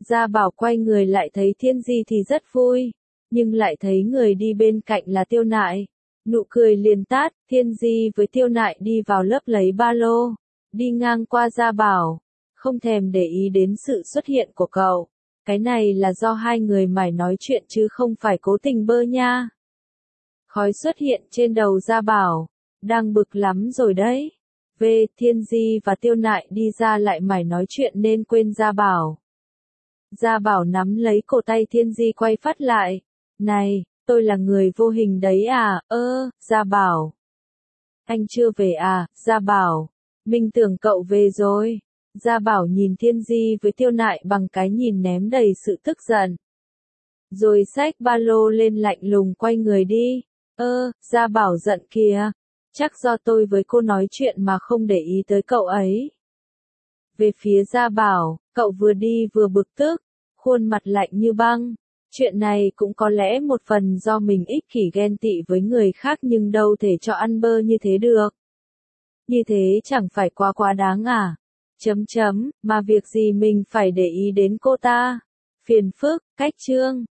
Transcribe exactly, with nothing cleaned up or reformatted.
Gia Bảo quay người lại thấy Thiên Di thì rất vui, nhưng lại thấy người đi bên cạnh là Tiêu Nại. Nụ cười liền tát, Thiên Di với Tiêu Nại đi vào lớp lấy ba lô, đi ngang qua Gia Bảo, không thèm để ý đến sự xuất hiện của cậu. Cái này là do hai người mải nói chuyện chứ không phải cố tình bơ nha. Khói xuất hiện trên đầu Gia Bảo, đang bực lắm rồi đấy. Về, Thiên Di và Tiêu Nại đi ra lại mải nói chuyện nên quên Gia Bảo. Gia Bảo nắm lấy cổ tay Thiên Di quay phát lại. Này, tôi là người vô hình đấy à, ơ, Gia Bảo. Anh chưa về à, Gia Bảo. Mình tưởng cậu về rồi. Gia Bảo nhìn Thiên Di với Tiêu Nại bằng cái nhìn ném đầy sự tức giận. Rồi xách ba lô lên lạnh lùng quay người đi. Ơ, Gia Bảo giận kìa. Chắc do tôi với cô nói chuyện mà không để ý tới cậu ấy. Về phía Gia Bảo, cậu vừa đi vừa bực tức, khuôn mặt lạnh như băng. Chuyện này cũng có lẽ một phần do mình ích kỷ ghen tị với người khác nhưng đâu thể cho ăn bơ như thế được. Như thế chẳng phải quá quá đáng à? Chấm chấm, mà việc gì mình phải để ý đến cô ta? Phiền phức, cách chương.